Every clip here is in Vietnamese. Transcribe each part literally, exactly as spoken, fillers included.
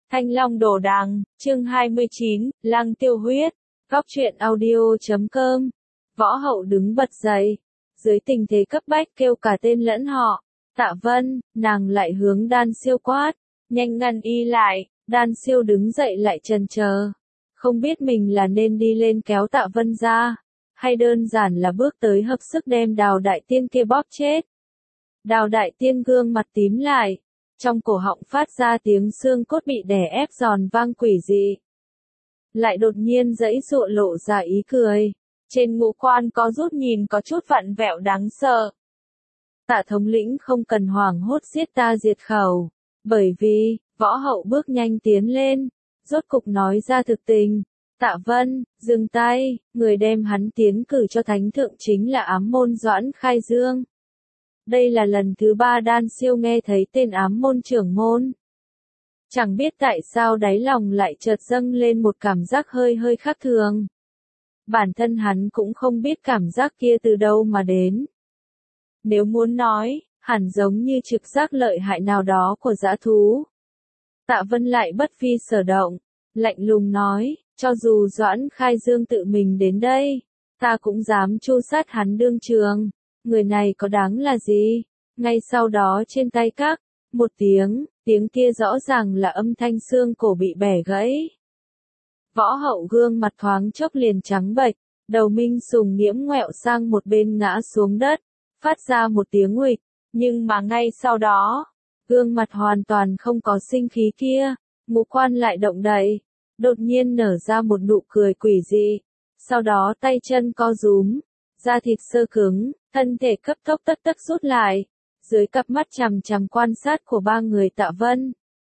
Thanh Long Đồ Đằng, chương hai mươi chín, Lăng Tiêu Huyết, góc truyện audio chấm com. Võ Hậu đứng bật dậy, dưới tình thế cấp bách kêu cả tên lẫn họ. Tạ Vân, nàng lại hướng Đan Siêu quát, nhanh ngăn y lại. Đan Siêu đứng dậy lại chần chờ, không biết mình là nên đi lên kéo Tạ Vân ra, hay đơn giản là bước tới hợp sức đem Đào Đại Tiên kia bóp chết. Đào Đại Tiên gương mặt tím lại, trong cổ họng phát ra tiếng xương cốt bị đè ép giòn vang quỷ dị. Lại đột nhiên giãy giụa lộ ra ý cười, trên ngũ quan có rút nhìn có chút vặn vẹo đáng sợ. Tạ thống lĩnh không cần hoảng hốt giết ta diệt khẩu, bởi vì, Võ Hậu bước nhanh tiến lên, rốt cục nói ra thực tình. Tạ Vân, dừng tay, người đem hắn tiến cử cho thánh thượng chính là ám môn Doãn Khai Dương. Đây là lần thứ ba Đan Siêu nghe thấy tên ám môn trưởng môn. Chẳng biết tại sao đáy lòng lại chợt dâng lên một cảm giác hơi hơi khác thường. Bản thân hắn cũng không biết cảm giác kia từ đâu mà đến. Nếu muốn nói, hẳn giống như trực giác lợi hại nào đó của dã thú. Tạ Vân lại bất vi sở động, lạnh lùng nói, cho dù Doãn Khai Dương tự mình đến đây, ta cũng dám tru sát hắn đương trường. Người này có đáng là gì? Ngay sau đó trên tay các, một tiếng, tiếng kia rõ ràng là âm thanh xương cổ bị bẻ gãy. Võ Hậu gương mặt thoáng chốc liền trắng bệch, đầu Minh Sùng nghiễm ngoẹo sang một bên ngã xuống đất, phát ra một tiếng nguịch, nhưng mà ngay sau đó, gương mặt hoàn toàn không có sinh khí kia, ngũ quan lại động đậy, đột nhiên nở ra một nụ cười quỷ dị, sau đó tay chân co rúm, da thịt sơ cứng, thân thể cấp tốc tất tất rút lại, dưới cặp mắt chằm chằm quan sát của ba người Tạ Vân.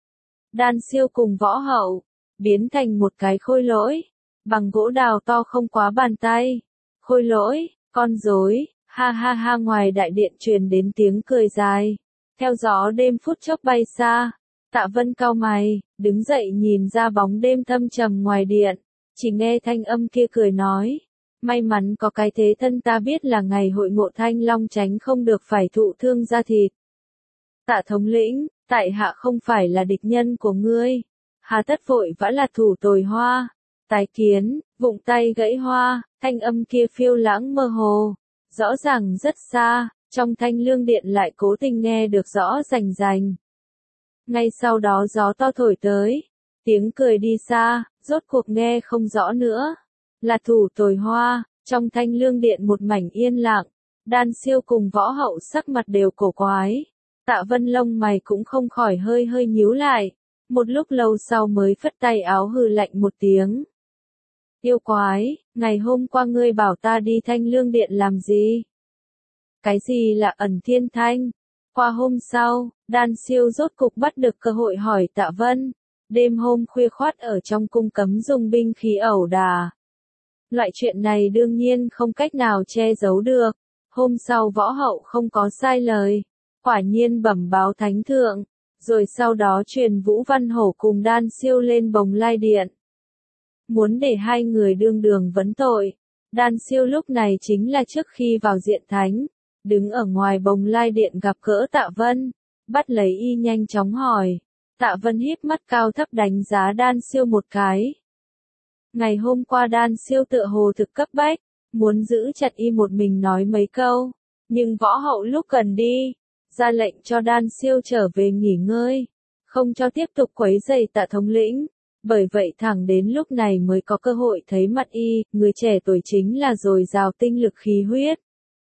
Đan Siêu cùng Võ Hậu, biến thành một cái khôi lỗi, bằng gỗ đào to không quá bàn tay. Khôi lỗi, con rối, ha ha ha ngoài đại điện truyền đến tiếng cười dài, theo gió đêm phút chốc bay xa. Tạ Vân cau mày, đứng dậy nhìn ra bóng đêm thâm trầm ngoài điện, chỉ nghe thanh âm kia cười nói. May mắn có cái thế thân ta biết là ngày hội ngộ Thanh Long tránh không được phải thụ thương da thịt. Tạ thống lĩnh, tại hạ không phải là địch nhân của ngươi, hà tất vội vã là thủ tồi hoa. Tái kiến, vụng tay gãy hoa, thanh âm kia phiêu lãng mơ hồ, rõ ràng rất xa, trong Thanh Lương Điện lại cố tình nghe được rõ rành rành. Ngay sau đó gió to thổi tới, tiếng cười đi xa, rốt cuộc nghe không rõ nữa. Là thủ tồi hoa, trong Thanh Lương Điện một mảnh yên lặng, Đan Siêu cùng Võ Hậu sắc mặt đều cổ quái. Tạ Vân lông mày cũng không khỏi hơi hơi nhíu lại, một lúc lâu sau mới phất tay áo hừ lạnh một tiếng. Yêu quái, ngày hôm qua ngươi bảo ta đi Thanh Lương Điện làm gì? Cái gì là ẩn thiên thanh? Qua hôm sau, Đan Siêu rốt cục bắt được cơ hội hỏi Tạ Vân. Đêm hôm khuya khoắt ở trong cung cấm dùng binh khí ẩu đả. Loại chuyện này đương nhiên không cách nào che giấu được. Hôm sau Võ Hậu không có sai lời, quả nhiên bẩm báo thánh thượng, rồi sau đó truyền Vũ Văn Hổ cùng Đan Siêu lên Bồng Lai Điện. Muốn để hai người đương đường vấn tội. Đan Siêu lúc này chính là trước khi vào diện thánh, đứng ở ngoài Bồng Lai Điện gặp gỡ Tạ Vân, bắt lấy y nhanh chóng hỏi. Tạ Vân híp mắt cao thấp đánh giá Đan Siêu một cái. Ngày hôm qua Đan Siêu tựa hồ thực cấp bách, muốn giữ chặt y một mình nói mấy câu, nhưng Võ Hậu lúc cần đi, ra lệnh cho Đan Siêu trở về nghỉ ngơi, không cho tiếp tục quấy rầy Tạ thống lĩnh, bởi vậy thẳng đến lúc này mới có cơ hội thấy mặt y, người trẻ tuổi chính là dồi dào tinh lực khí huyết.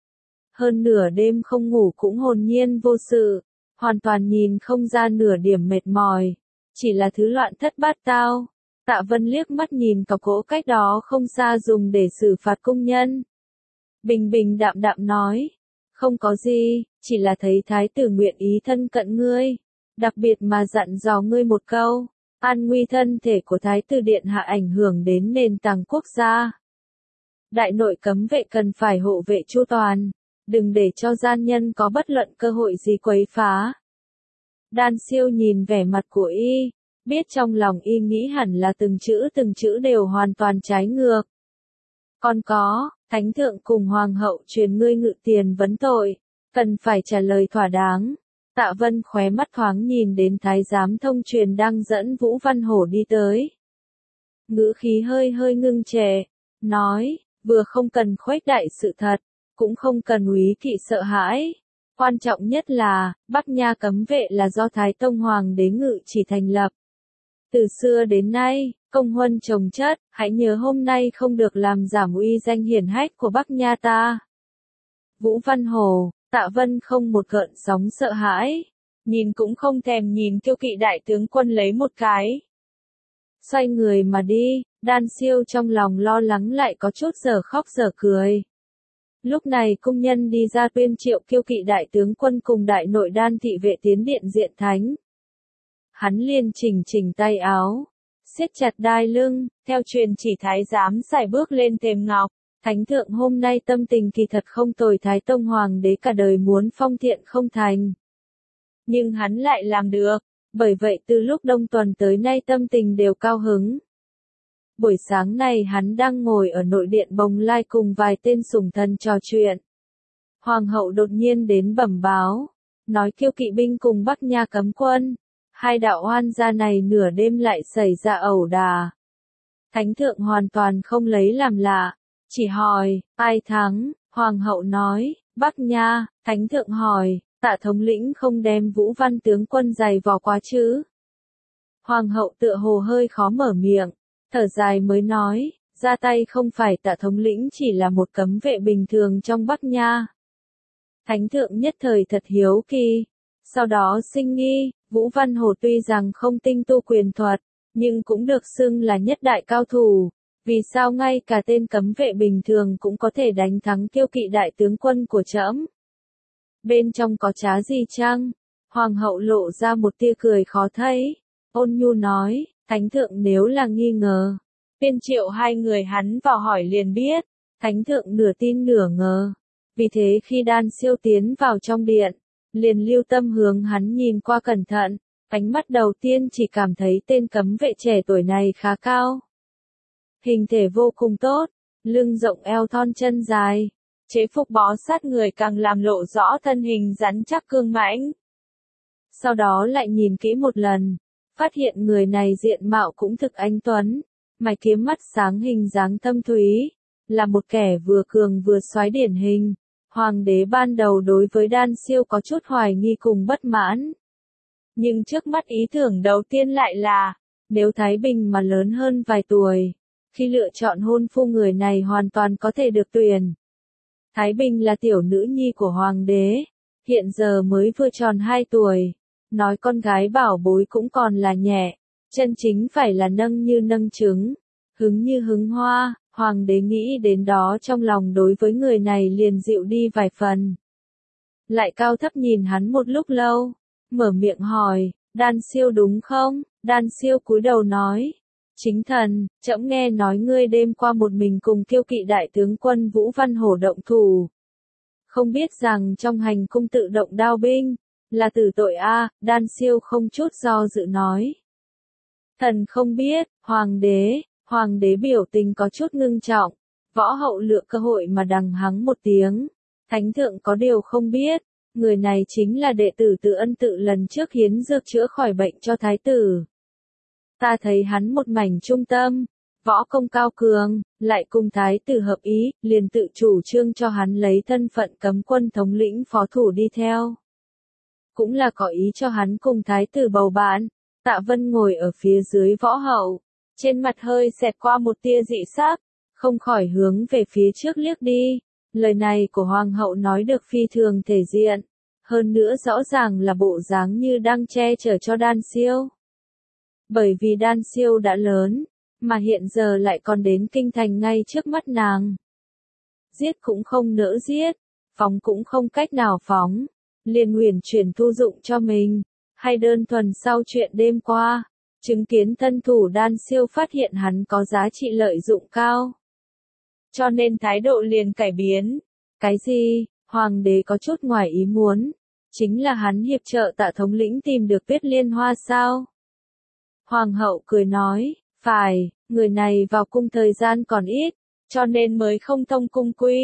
Hơn nửa đêm không ngủ cũng hồn nhiên vô sự, hoàn toàn nhìn không ra nửa điểm mệt mỏi, chỉ là thứ loạn thất bát tao. Tạ Vân liếc mắt nhìn cọc gỗ cách đó không xa dùng để xử phạt công nhân. Bình bình đạm đạm nói, không có gì, chỉ là thấy thái tử nguyện ý thân cận ngươi, đặc biệt mà dặn dò ngươi một câu, an nguy thân thể của thái tử điện hạ ảnh hưởng đến nền tảng quốc gia. Đại nội cấm vệ cần phải hộ vệ chu toàn, đừng để cho gian nhân có bất luận cơ hội gì quấy phá. Đan Siêu nhìn vẻ mặt của y, biết trong lòng y nghĩ hẳn là từng chữ từng chữ đều hoàn toàn trái ngược. Còn có, thánh thượng cùng hoàng hậu truyền ngươi ngự tiền vấn tội, cần phải trả lời thỏa đáng. Tạ Vân khóe mắt thoáng nhìn đến thái giám thông truyền đang dẫn Vũ Văn Hổ đi tới. Ngữ khí hơi hơi ngưng trệ, nói, vừa không cần khuếch đại sự thật, cũng không cần úy thị sợ hãi. Quan trọng nhất là, Bắc Nha cấm vệ là do Thái Tông Hoàng đế ngự chỉ thành lập. Từ xưa đến nay, công huân chồng chất, hãy nhớ hôm nay không được làm giảm uy danh hiển hách của Bắc Nha ta. Vũ Văn Hổ, Tạ Vân không một gợn sóng sợ hãi, nhìn cũng không thèm nhìn Kiêu Kỵ đại tướng quân lấy một cái. Xoay người mà đi, Đan Siêu trong lòng lo lắng lại có chút giờ khóc giờ cười. Lúc này cung nhân đi ra tuyên triệu Kiêu Kỵ đại tướng quân cùng đại nội Đan thị vệ tiến điện diện thánh. Hắn liền chỉnh chỉnh tay áo, siết chặt đai lưng, theo truyền chỉ thái giám sải bước lên thềm ngọc. Thánh thượng hôm nay tâm tình kỳ thật không tồi, Thái Tông Hoàng đế cả đời muốn phong thiện không thành. Nhưng hắn lại làm được, bởi vậy từ lúc đông tuần tới nay tâm tình đều cao hứng. Buổi sáng này hắn đang ngồi ở nội điện Bồng Lai cùng vài tên sủng thần trò chuyện. Hoàng hậu đột nhiên đến bẩm báo, nói Kiêu Kỵ binh cùng Bắc Nha cấm quân, hai đạo oan gia này nửa đêm lại xảy ra ẩu đà. Thánh thượng hoàn toàn không lấy làm lạ. Chỉ hỏi, ai thắng, Hoàng hậu nói, Bắc Nha. Thánh thượng hỏi, Tạ thống lĩnh không đem Vũ Văn tướng quân giày vò quá chứ? Hoàng hậu tựa hồ hơi khó mở miệng, thở dài mới nói, ra tay không phải Tạ thống lĩnh, chỉ là một cấm vệ bình thường trong Bắc Nha. Thánh thượng nhất thời thật hiếu kỳ, sau đó sinh nghi, Vũ Văn Hổ tuy rằng không tinh tu quyền thuật, nhưng cũng được xưng là nhất đại cao thủ. Vì sao ngay cả tên cấm vệ bình thường cũng có thể đánh thắng Kiêu Kỵ đại tướng quân của trẫm? Bên trong có trá gì chăng? Hoàng hậu lộ ra một tia cười khó thấy, ôn nhu nói, thánh thượng nếu là nghi ngờ, tiên triệu hai người hắn vào hỏi liền biết. Thánh thượng nửa tin nửa ngờ, vì thế khi Đan Siêu tiến vào trong điện, liền lưu tâm hướng hắn nhìn qua cẩn thận, ánh mắt đầu tiên chỉ cảm thấy tên cấm vệ trẻ tuổi này khá cao. Hình thể vô cùng tốt, lưng rộng eo thon chân dài, chế phục bó sát người càng làm lộ rõ thân hình rắn chắc cương mãnh. Sau đó lại nhìn kỹ một lần, phát hiện người này diện mạo cũng thực anh tuấn, mày kiếm mắt sáng hình dáng thâm thúy, là một kẻ vừa cường vừa soái điển hình. Hoàng đế ban đầu đối với Đan Siêu có chút hoài nghi cùng bất mãn. Nhưng trước mắt ý tưởng đầu tiên lại là, nếu Thái Bình mà lớn hơn vài tuổi, khi lựa chọn hôn phu người này hoàn toàn có thể được tuyển. Thái Bình là tiểu nữ nhi của Hoàng đế, hiện giờ mới vừa tròn hai tuổi, nói con gái bảo bối cũng còn là nhẹ, chân chính phải là nâng như nâng trứng, hứng như hứng hoa. Hoàng đế nghĩ đến đó trong lòng đối với người này liền dịu đi vài phần. Lại cao thấp nhìn hắn một lúc lâu, mở miệng hỏi, Đan Siêu đúng không? Đan Siêu cúi đầu nói, chính thần, trẫm nghe nói ngươi đêm qua một mình cùng Kiêu Kỵ đại tướng quân Vũ Văn Hổ động thủ. Không biết rằng trong hành cung tự động đao binh, là tử tội a. À, Đan Siêu không chút do dự nói. Thần không biết, Hoàng đế. Hoàng đế biểu tình có chút ngưng trọng, võ hậu lựa cơ hội mà đằng hắng một tiếng. Thánh thượng có điều không biết, người này chính là đệ tử Từ Ân Tự lần trước hiến dược chữa khỏi bệnh cho thái tử. Ta thấy hắn một mảnh trung tâm, võ công cao cường, lại cùng thái tử hợp ý, liền tự chủ trương cho hắn lấy thân phận cấm quân thống lĩnh phó thủ đi theo. Cũng là có ý cho hắn cùng thái tử bầu bạn. Tạ Vân ngồi ở phía dưới võ hậu, trên mặt hơi xẹt qua một tia dị sắc, không khỏi hướng về phía trước liếc đi. Lời này của Hoàng hậu nói được phi thường thể diện, hơn nữa rõ ràng là bộ dáng như đang che chở cho Đan Siêu. Bởi vì Đan Siêu đã lớn, mà hiện giờ lại còn đến kinh thành ngay trước mắt nàng. Giết cũng không nỡ giết, phóng cũng không cách nào phóng, liền huyền chuyển thu dụng cho mình, hay đơn thuần sau chuyện đêm qua. Chứng kiến thân thủ Đan Siêu phát hiện hắn có giá trị lợi dụng cao. Cho nên thái độ liền cải biến. Cái gì? Hoàng đế có chút ngoài ý muốn. Chính là hắn hiệp trợ Tạ thống lĩnh tìm được Tuyết Liên Hoa sao? Hoàng hậu cười nói, phải, người này vào cung thời gian còn ít, cho nên mới không thông cung quy.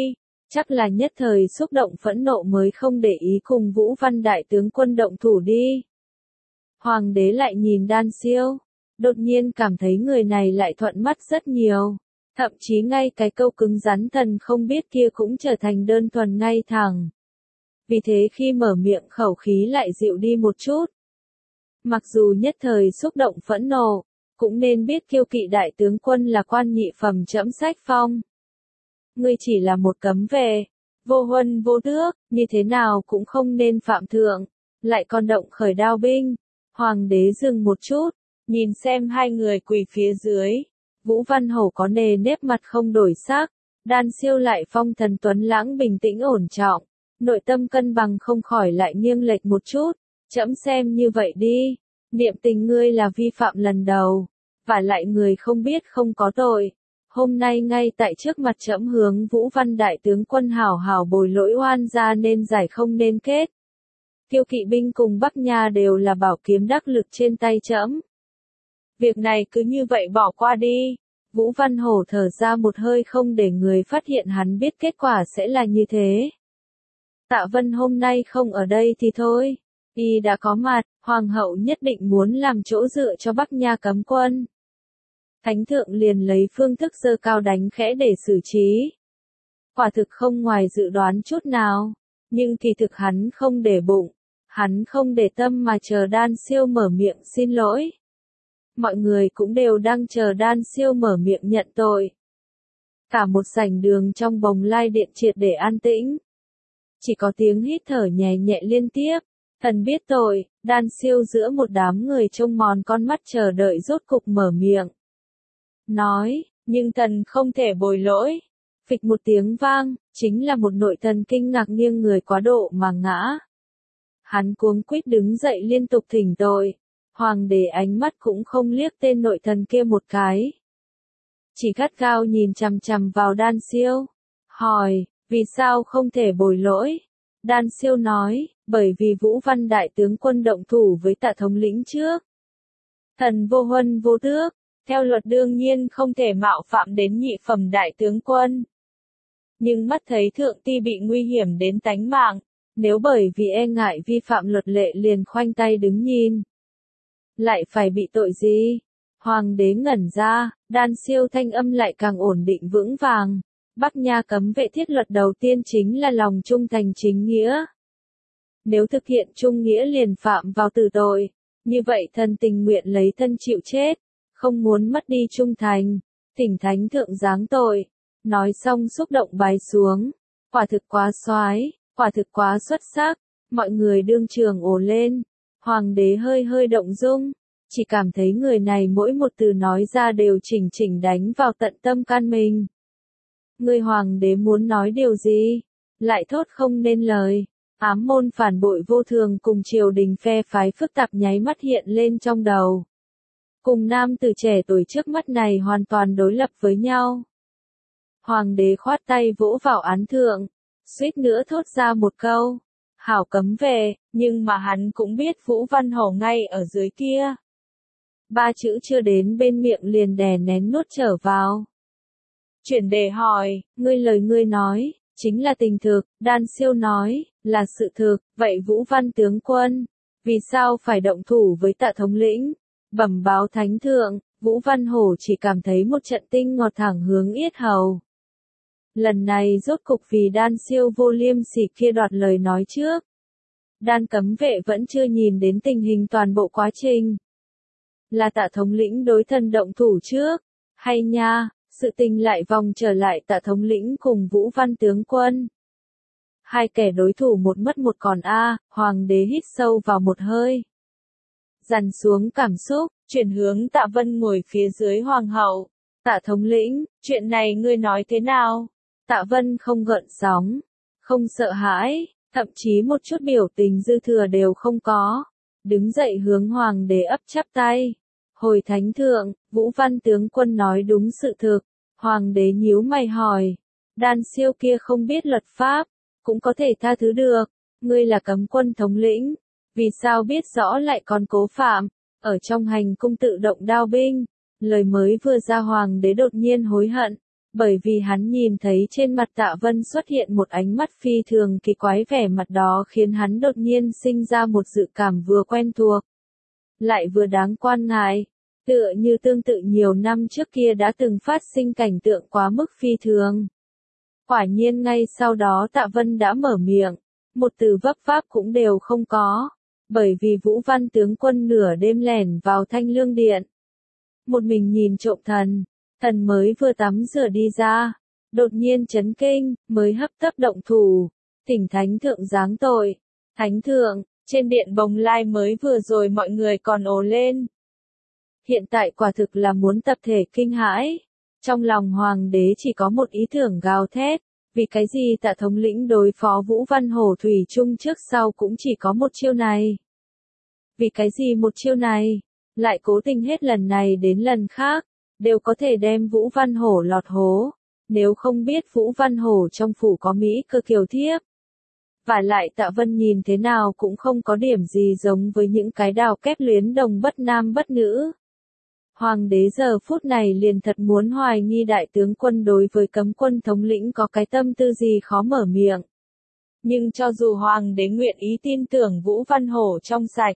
Chắc là nhất thời xúc động phẫn nộ mới không để ý cùng Vũ Văn đại tướng quân động thủ đi. Hoàng đế lại nhìn Đan Siêu, đột nhiên cảm thấy người này lại thuận mắt rất nhiều. Thậm chí ngay cái câu cứng rắn thần không biết kia cũng trở thành đơn thuần ngay thẳng. Vì thế khi mở miệng khẩu khí lại dịu đi một chút. Mặc dù nhất thời xúc động phẫn nộ, cũng nên biết kiêu kỵ đại tướng quân là quan nhị phẩm trẫm sách phong. Ngươi chỉ là một cấm vệ, vô huân vô tước, như thế nào cũng không nên phạm thượng, lại còn động khởi đao binh. Hoàng đế dừng một chút, nhìn xem hai người quỳ phía dưới. Vũ Văn Hổ có nề nếp mặt không đổi sắc, Đan Siêu lại phong thần tuấn lãng bình tĩnh ổn trọng, nội tâm cân bằng không khỏi lại nghiêng lệch một chút. Trẫm xem như vậy đi, niệm tình ngươi là vi phạm lần đầu, và lại người không biết không có tội. Hôm nay ngay tại trước mặt trẫm hướng Vũ Văn đại tướng quân hảo hảo bồi lỗi oan ra nên giải không nên kết. Kiêu kỵ binh cùng Bắc Nha đều là bảo kiếm đắc lực trên tay trẫm. Việc này cứ như vậy bỏ qua đi. Vũ Văn Hổ thở ra một hơi không để người phát hiện hắn biết kết quả sẽ là như thế. Tạ Vân hôm nay không ở đây thì thôi. Y đã có mặt, Hoàng hậu nhất định muốn làm chỗ dựa cho Bắc Nha cấm quân. Thánh thượng liền lấy phương thức giơ cao đánh khẽ để xử trí. Quả thực không ngoài dự đoán chút nào, nhưng kỳ thực hắn không để bụng, hắn không để tâm mà chờ Đan Siêu mở miệng xin lỗi. Mọi người cũng đều đang chờ Đan Siêu mở miệng nhận tội. Cả một sảnh đường trong Bồng Lai Điện triệt để an tĩnh. Chỉ có tiếng hít thở nhẹ nhẹ liên tiếp. Thần biết tội, Đan Siêu giữa một đám người trông mòn con mắt chờ đợi rốt cục mở miệng. Nói, nhưng thần không thể bồi lỗi. Phịch một tiếng vang, chính là một nội thần kinh ngạc nghiêng người quá độ mà ngã. Hắn cuống quýt đứng dậy liên tục thỉnh tội. Hoàng đế ánh mắt cũng không liếc tên nội thần kia một cái. Chỉ gắt gao nhìn chằm chằm vào Đan Siêu. Hỏi, vì sao không thể bồi lỗi? Đan Siêu nói, bởi vì Vũ Văn đại tướng quân động thủ với Tạ thống lĩnh trước. Thần vô huân vô tước, theo luật đương nhiên không thể mạo phạm đến nhị phẩm đại tướng quân. Nhưng mắt thấy thượng ti bị nguy hiểm đến tánh mạng, nếu bởi vì e ngại vi phạm luật lệ liền khoanh tay đứng nhìn. Lại phải bị tội gì? Hoàng đế ngẩn ra, Đan Siêu thanh âm lại càng ổn định vững vàng. Bắc Nha cấm vệ thiết luật đầu tiên chính là lòng trung thành chính nghĩa. Nếu thực hiện trung nghĩa liền phạm vào tử tội, như vậy thần tình nguyện lấy thân chịu chết, không muốn mất đi trung thành, thỉnh thánh thượng giáng tội. Nói xong xúc động bái xuống, quả thực quá soái, quả thực quá xuất sắc, mọi người đương trường ồ lên. Hoàng đế hơi hơi động dung, chỉ cảm thấy người này mỗi một từ nói ra đều chỉnh chỉnh đánh vào tận tâm can mình. Người hoàng đế muốn nói điều gì, lại thốt không nên lời. Ám môn phản bội vô thường cùng triều đình phe phái phức tạp nháy mắt hiện lên trong đầu. Cùng nam tử trẻ tuổi trước mắt này hoàn toàn đối lập với nhau. Hoàng đế khoát tay vỗ vào án thượng, suýt nữa thốt ra một câu. Hảo cấm vệ, nhưng mà hắn cũng biết Vũ Văn Hổ ngay ở dưới kia. Ba chữ chưa đến bên miệng liền đè nén nuốt trở vào. Chuyển đề hỏi, ngươi lời ngươi nói, chính là tình thực, Đan Siêu nói, là sự thực, vậy Vũ Văn tướng quân, vì sao phải động thủ với Tạ thống lĩnh? Bẩm báo thánh thượng, Vũ Văn Hổ chỉ cảm thấy một trận tinh ngọt thẳng hướng yết hầu. Lần này rốt cục vì Đan Siêu vô liêm sỉ kia đoạt lời nói trước. Đan cấm vệ vẫn chưa nhìn đến tình hình toàn bộ quá trình. Là Tạ thống lĩnh đối thân động thủ trước, hay nha, sự tình lại vòng trở lại Tạ thống lĩnh cùng Vũ Văn tướng quân. Hai kẻ đối thủ một mất một còn a, hoàng đế hít sâu vào một hơi. Dằn xuống cảm xúc, chuyển hướng Tạ Vân ngồi phía dưới hoàng hậu. Tạ thống lĩnh, chuyện này ngươi nói thế nào? Tạ Vân không gợn sóng, không sợ hãi, thậm chí một chút biểu tình dư thừa đều không có. Đứng dậy hướng hoàng đế ấp chắp tay. Hồi thánh thượng, Vũ Văn tướng quân nói đúng sự thực. Hoàng đế nhíu mày hỏi. Đan Siêu kia không biết luật pháp, cũng có thể tha thứ được. Ngươi là cấm quân thống lĩnh, vì sao biết rõ lại còn cố phạm, ở trong hành cung tự động đao binh. Lời mới vừa ra hoàng đế đột nhiên hối hận, bởi vì hắn nhìn thấy trên mặt Tạ Vân xuất hiện một ánh mắt phi thường kỳ quái, vẻ mặt đó khiến hắn đột nhiên sinh ra một dự cảm vừa quen thuộc, lại vừa đáng quan ngại, tựa như tương tự nhiều năm trước kia đã từng phát sinh cảnh tượng quá mức phi thường. Quả nhiên ngay sau đó Tạ Vân đã mở miệng, một từ vấp váp cũng đều không có, bởi vì Vũ Văn tướng quân nửa đêm lẻn vào Thanh Lương Điện. Một mình nhìn trộm thần, thần mới vừa tắm rửa đi ra, đột nhiên chấn kinh, mới hấp tấp động thủ, thỉnh thánh thượng giáng tội. Thánh thượng, trên điện Bồng Lai mới vừa rồi mọi người còn ồ lên. Hiện tại quả thực là muốn tập thể kinh hãi. Trong lòng hoàng đế chỉ có một ý tưởng gào thét, vì cái gì Tạ thống lĩnh đối phó Vũ Văn Hổ thủy chung trước sau cũng chỉ có một chiêu này. Vì cái gì một chiêu này, lại cố tình hết lần này đến lần khác, đều có thể đem Vũ Văn Hổ lọt hố, nếu không biết Vũ Văn Hổ trong phủ có Mỹ cơ kiều thiếp. Và lại Tạ Vân nhìn thế nào cũng không có điểm gì giống với những cái đào kép luyến đồng bất nam bất nữ. Hoàng đế giờ phút này liền thật muốn hoài nghi đại tướng quân đối với cấm quân thống lĩnh có cái tâm tư gì khó mở miệng. Nhưng cho dù hoàng đế nguyện ý tin tưởng Vũ Văn Hổ trong sạch,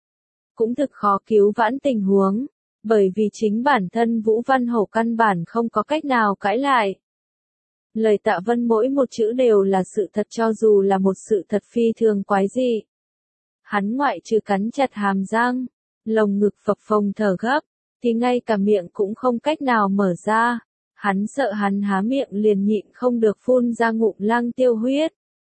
cũng thực khó cứu vãn tình huống, bởi vì chính bản thân Vũ Văn Hổ căn bản không có cách nào cãi lại. Lời Tạ Vân mỗi một chữ đều là sự thật, cho dù là một sự thật phi thường quái dị. Hắn ngoại trừ cắn chặt hàm răng, lồng ngực phập phồng thở gấp, thì ngay cả miệng cũng không cách nào mở ra. Hắn sợ hắn há miệng liền nhịn không được phun ra ngụm lăng tiêu huyết.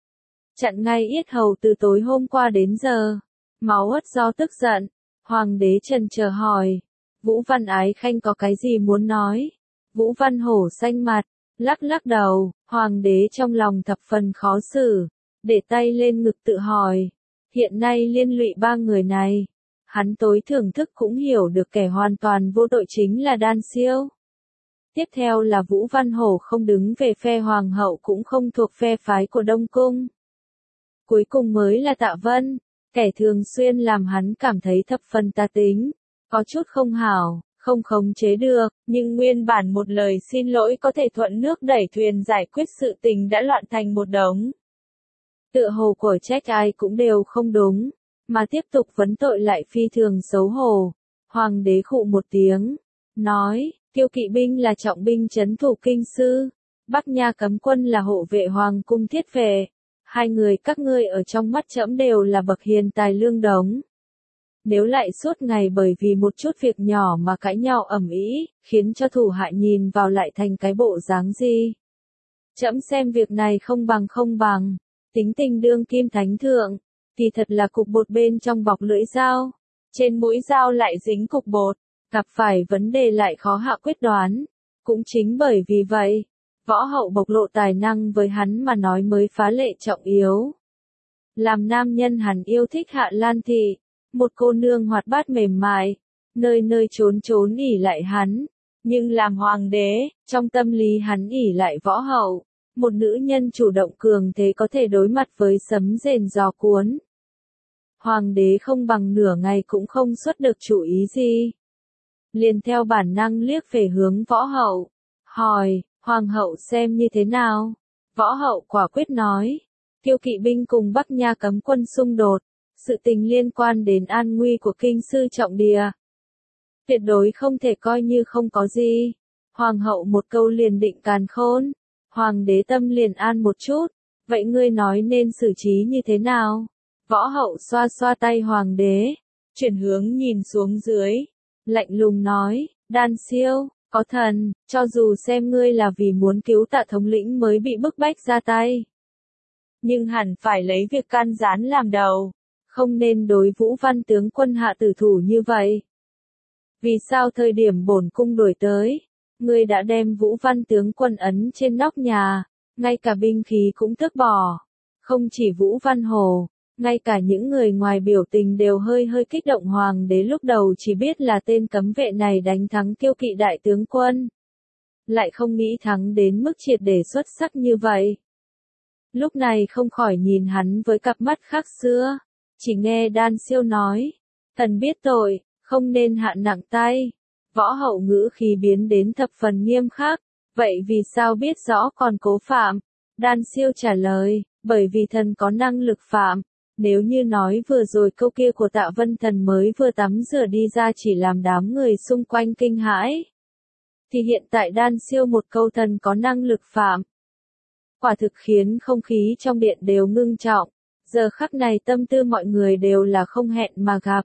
Chặn ngay yết hầu từ tối hôm qua đến giờ, máu ớt do tức giận. Hoàng đế trần chờ hỏi, Vũ Văn Ái Khanh có cái gì muốn nói? Vũ Văn Hổ xanh mặt, lắc lắc đầu, hoàng đế trong lòng thập phần khó xử, để tay lên ngực tự hỏi, hiện nay liên lụy ba người này, hắn tối thưởng thức cũng hiểu được kẻ hoàn toàn vô tội chính là Đan Siêu. Tiếp theo là Vũ Văn Hổ không đứng về phe hoàng hậu cũng không thuộc phe phái của Đông Cung. Cuối cùng mới là Tạ Vân, kẻ thường xuyên làm hắn cảm thấy thập phần tà tính, có chút không hảo, không khống chế được, nhưng nguyên bản một lời xin lỗi có thể thuận nước đẩy thuyền giải quyết sự tình đã loạn thành một đống. Tựa hồ của trách ai cũng đều không đúng, mà tiếp tục vấn tội lại phi thường xấu hổ. Hoàng đế khụ một tiếng, nói, Kiêu kỵ binh là trọng binh trấn thủ kinh sư, Bắc Nha cấm quân là hộ vệ hoàng cung thiết vệ. Hai người các ngươi ở trong mắt trẫm đều là bậc hiền tài lương đống. Nếu lại suốt ngày bởi vì một chút việc nhỏ mà cãi nhau ầm ĩ, khiến cho thủ hạ nhìn vào lại thành cái bộ dáng gì? Trẫm xem việc này không bằng không bằng, tính tình đương kim thánh thượng, thì thật là cục bột bên trong bọc lưỡi dao, trên mũi dao lại dính cục bột, gặp phải vấn đề lại khó hạ quyết đoán. Cũng chính bởi vì vậy, võ hậu bộc lộ tài năng với hắn mà nói mới phá lệ trọng yếu. Làm nam nhân hắn yêu thích Hạ Lan Thị, một cô nương hoạt bát mềm mại, nơi nơi trốn trốn ỉ lại hắn, nhưng làm hoàng đế, trong tâm lý hắn ỉ lại võ hậu, một nữ nhân chủ động cường thế có thể đối mặt với sấm rền gió cuốn. Hoàng đế không bằng nửa ngày cũng không xuất được chủ ý gì. Liền theo bản năng liếc về hướng võ hậu, hỏi, hoàng hậu xem như thế nào? Võ hậu quả quyết nói, Kiêu kỵ binh cùng Bắc Nha cấm quân xung đột, sự tình liên quan đến an nguy của kinh sư trọng địa. Tuyệt đối không thể coi như không có gì. Hoàng hậu một câu liền định càn khôn, hoàng đế tâm liền an một chút, vậy ngươi nói nên xử trí như thế nào? Võ hậu xoa xoa tay hoàng đế, chuyển hướng nhìn xuống dưới, lạnh lùng nói, Đan Siêu, có thần, cho dù xem ngươi là vì muốn cứu Tạ thống lĩnh mới bị bức bách ra tay. Nhưng hẳn phải lấy việc can gián làm đầu, không nên đối Vũ Văn tướng quân hạ tử thủ như vậy. Vì sao thời điểm bổn cung đuổi tới, ngươi đã đem Vũ Văn tướng quân ấn trên nóc nhà, ngay cả binh khí cũng tước bỏ. Không chỉ Vũ Văn Hồ, ngay cả những người ngoài biểu tình đều hơi hơi kích động. Hoàng đế lúc đầu chỉ biết là tên cấm vệ này đánh thắng Kiêu kỵ đại tướng quân, lại không nghĩ thắng đến mức triệt để xuất sắc như vậy. Lúc này không khỏi nhìn hắn với cặp mắt khác xưa, chỉ nghe Đan Siêu nói, thần biết tội, không nên hạ nặng tay. Võ hậu ngữ khí biến đến thập phần nghiêm khắc, Vậy vì sao biết rõ còn cố phạm? Đan Siêu trả lời, bởi vì thần có năng lực phạm. Nếu như nói vừa rồi câu kia của Tạ Vân thần mới vừa tắm rửa đi ra chỉ làm đám người xung quanh kinh hãi, thì hiện tại Đan Siêu một câu thần có năng lực phạm, quả thực khiến không khí trong điện đều ngưng trọng. Giờ khắc này tâm tư mọi người đều là không hẹn mà gặp.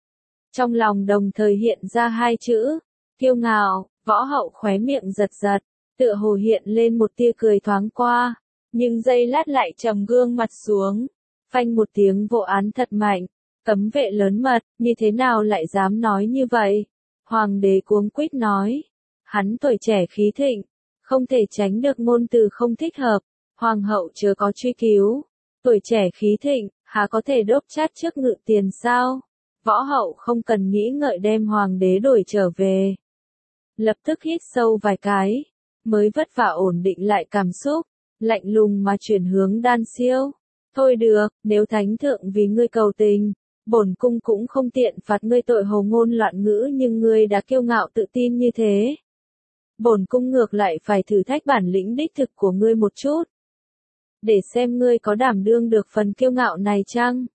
Trong lòng đồng thời hiện ra hai chữ, kiêu ngạo. Võ Hậu khóe miệng giật giật, tựa hồ hiện lên một tia cười thoáng qua, nhưng giây lát lại trầm gương mặt xuống, phanh một tiếng vỗ án thật mạnh. Cấm vệ lớn mật, như thế nào lại dám nói như vậy? Hoàng đế cuống quýt nói, hắn tuổi trẻ khí thịnh, không thể tránh được ngôn từ không thích hợp. Hoàng hậu chớ có truy cứu, tuổi trẻ khí thịnh, há có thể đốt chát trước ngự tiền sao? Võ Hậu không cần nghĩ ngợi đem hoàng đế đổi trở về. Lập tức hít sâu vài cái, mới vất vả ổn định lại cảm xúc, lạnh lùng mà chuyển hướng Đan Siêu. Thôi được, nếu thánh thượng vì ngươi cầu tình, bổn cung cũng không tiện phạt ngươi tội hồ ngôn loạn ngữ, nhưng ngươi đã kiêu ngạo tự tin như thế. Bổn cung ngược lại phải thử thách bản lĩnh đích thực của ngươi một chút, để xem ngươi có đảm đương được phần kiêu ngạo này chăng?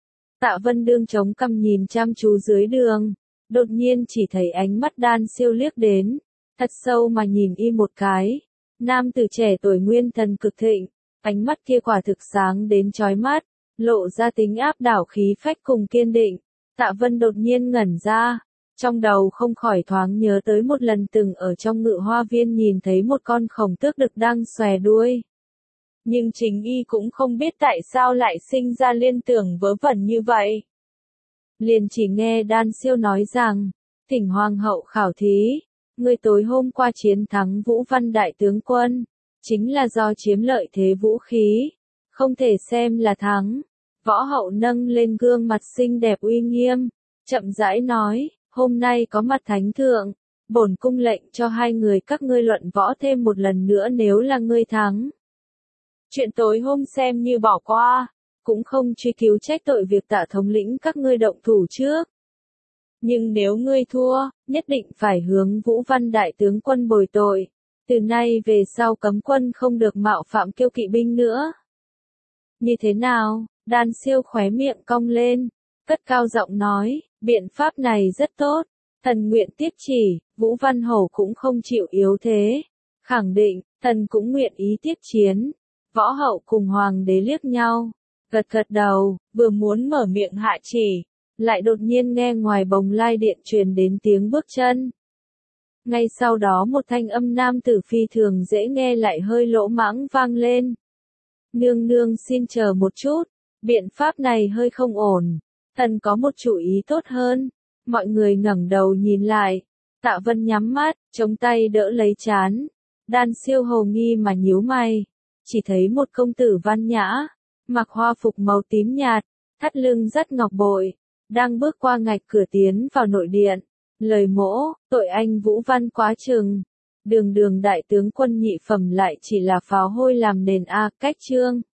Tạ Vân Đương chống cằm nhìn chăm chú dưới đường, đột nhiên chỉ thấy ánh mắt Đan Siêu liếc đến, thật sâu mà nhìn y một cái. Nam tử trẻ tuổi nguyên thần cực thịnh, ánh mắt kia quả thực sáng đến chói mắt, lộ ra tính áp đảo khí phách cùng kiên định. Tạ Vân đột nhiên ngẩn ra, trong đầu không khỏi thoáng nhớ tới một lần từng ở trong Ngự Hoa Viên nhìn thấy một con khổng tước đực đang xòe đuôi. Nhưng chính y cũng không biết tại sao lại sinh ra liên tưởng vớ vẩn như vậy. Liền chỉ nghe Đan Siêu nói rằng, thỉnh hoàng hậu khảo thí, người tối hôm qua chiến thắng Vũ Văn đại tướng quân, chính là do chiếm lợi thế vũ khí, không thể xem là thắng. Võ Hậu nâng lên gương mặt xinh đẹp uy nghiêm, chậm rãi nói, hôm nay có mặt thánh thượng, bổn cung lệnh cho hai người các ngươi luận võ thêm một lần nữa nếu là ngươi thắng. Chuyện tối hôm xem như bỏ qua, cũng không truy cứu trách tội việc Tạ thống lĩnh các ngươi động thủ trước. Nhưng nếu ngươi thua, nhất định phải hướng Vũ Văn đại tướng quân bồi tội. Từ nay về sau cấm quân không được mạo phạm kiêu kỵ binh nữa. Như thế nào? Đan Siêu khóe miệng cong lên, cất cao giọng nói, biện pháp này rất tốt. Thần nguyện tiếp chỉ. Vũ Văn Hổ cũng không chịu yếu thế, khẳng định, thần cũng nguyện ý tiếp chiến. Võ Hậu cùng hoàng đế liếc nhau, gật gật đầu, vừa muốn mở miệng hạ chỉ, lại đột nhiên nghe ngoài bồng lai điện truyền đến tiếng bước chân. Ngay sau đó một thanh âm nam tử phi thường dễ nghe lại hơi lỗ mãng vang lên. Nương nương xin chờ một chút, biện pháp này hơi không ổn, thần có một chủ ý tốt hơn. Mọi người ngẩng đầu nhìn lại, Tạ Vân nhắm mắt, chống tay đỡ lấy trán. Đan Siêu hồ nghi mà nhíu mày, chỉ thấy một công tử văn nhã, mặc hoa phục màu tím nhạt, thắt lưng dắt ngọc bội, đang bước qua ngạch cửa tiến vào nội điện. Lời mỗ, tội anh Vũ Văn quá chừng. Đường đường đại tướng quân nhị phẩm lại chỉ là pháo hôi làm nền a, cách chương.